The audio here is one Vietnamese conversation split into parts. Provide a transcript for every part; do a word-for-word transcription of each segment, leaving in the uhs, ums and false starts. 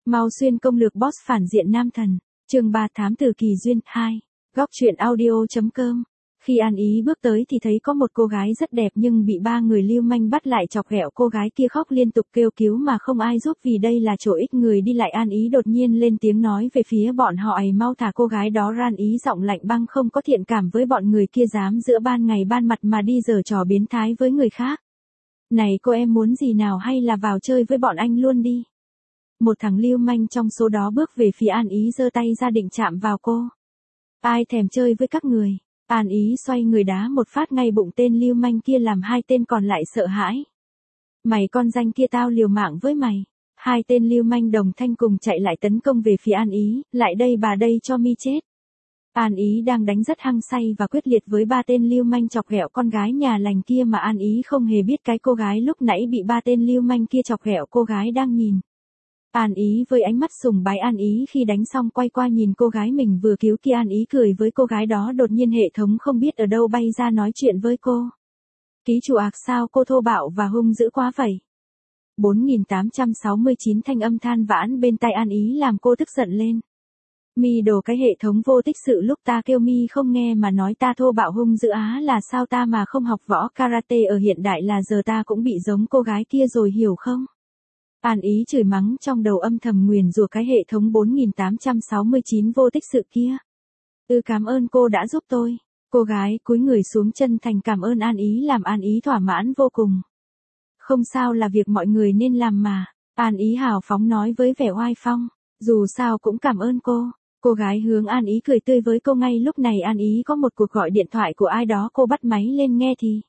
Mau xuyên công lược boss phản diện nam thần. Chương ba thám tử kỳ duyên hai. Góc truyện audio.com. Khi An Ý bước tới thì thấy có một cô gái rất đẹp nhưng bị ba người lưu manh bắt lại chọc ghẹo, cô gái kia khóc liên tục kêu cứu mà không ai giúp vì đây là chỗ ít người đi lại. An Ý đột nhiên lên tiếng nói về phía bọn họ: "Ấy mau thả cô gái đó ra." An Ý giọng lạnh băng không có thiện cảm với bọn người kia, dám giữa ban ngày ban mặt mà đi giở trò biến thái với người khác. "Này cô, em muốn gì nào hay là vào chơi với bọn anh luôn đi." Một thằng lưu manh trong số đó bước về phía An Ý, giơ tay ra định chạm vào cô. "Ai thèm chơi với các người." An Ý xoay người đá một phát ngay bụng tên lưu manh kia làm hai tên còn lại sợ hãi. "Mày con danh kia, tao liều mạng với mày." Hai tên lưu manh đồng thanh cùng chạy lại tấn công về phía An Ý. "Lại đây bà đây cho mi chết." An Ý đang đánh rất hăng say và quyết liệt với ba tên lưu manh chọc ghẹo con gái nhà lành kia mà An Ý không hề biết cái cô gái lúc nãy bị ba tên lưu manh kia chọc ghẹo cô gái đang nhìn. An Ý với ánh mắt sùng bái. An Ý khi đánh xong quay qua nhìn cô gái mình vừa cứu kia. An Ý cười với cô gái đó, đột nhiên hệ thống không biết ở đâu bay ra nói chuyện với cô. "Ký chủ ạc, sao cô thô bạo và hung dữ quá vậy?" bốn nghìn tám trăm sáu mươi chín thanh âm than vãn bên tai An Ý làm cô tức giận lên. "Mi đồ cái hệ thống vô tích sự, lúc ta kêu mi không nghe mà nói ta thô bạo hung dữ á, là sao ta mà không học võ karate ở hiện đại là giờ ta cũng bị giống cô gái kia rồi, hiểu không?" An Ý chửi mắng trong đầu, âm thầm nguyền rủa cái hệ thống bốn nghìn tám trăm sáu mươi chín vô tích sự kia. "Ừ, cảm ơn cô đã giúp tôi." Cô gái cúi người xuống chân thành cảm ơn An Ý, làm An Ý thỏa mãn vô cùng. "Không sao, là việc mọi người nên làm mà." An Ý hào phóng nói với vẻ oai phong. "Dù sao cũng cảm ơn cô." Cô gái hướng An Ý cười tươi với cô. Ngay lúc này An Ý có một cuộc gọi điện thoại của ai đó, cô bắt máy lên nghe thì: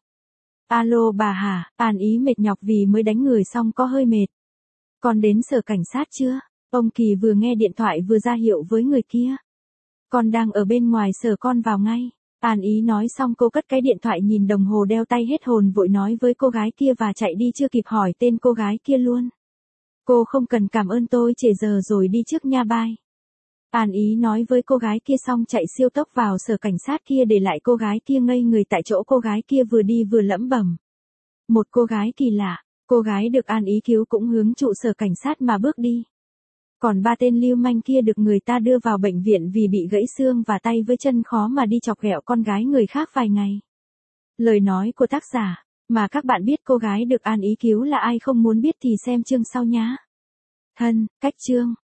"Alo bà hả?" An Ý mệt nhọc vì mới đánh người xong có hơi mệt. "Con đến sở cảnh sát chưa?" Ông Kỳ vừa nghe điện thoại vừa ra hiệu với người kia. "Con đang ở bên ngoài sở, con vào ngay." An Ý nói xong cô cất cái điện thoại, nhìn đồng hồ đeo tay hết hồn vội nói với cô gái kia và chạy đi, chưa kịp hỏi tên cô gái kia luôn. "Cô không cần cảm ơn tôi, trễ giờ rồi, đi trước nha, bye." An Ý nói với cô gái kia xong chạy siêu tốc vào sở cảnh sát kia, để lại cô gái kia ngây người tại chỗ. Cô gái kia vừa đi vừa lẩm bẩm: "Một cô gái kỳ lạ." Cô gái được An Ý cứu cũng hướng trụ sở cảnh sát mà bước đi. Còn ba tên lưu manh kia được người ta đưa vào bệnh viện vì bị gãy xương và tay với chân, khó mà đi chọc ghẹo con gái người khác vài ngày. Lời nói của tác giả. Mà các bạn biết cô gái được An Ý cứu là ai không muốn biết thì xem chương sau nhá. Thân, cách chương.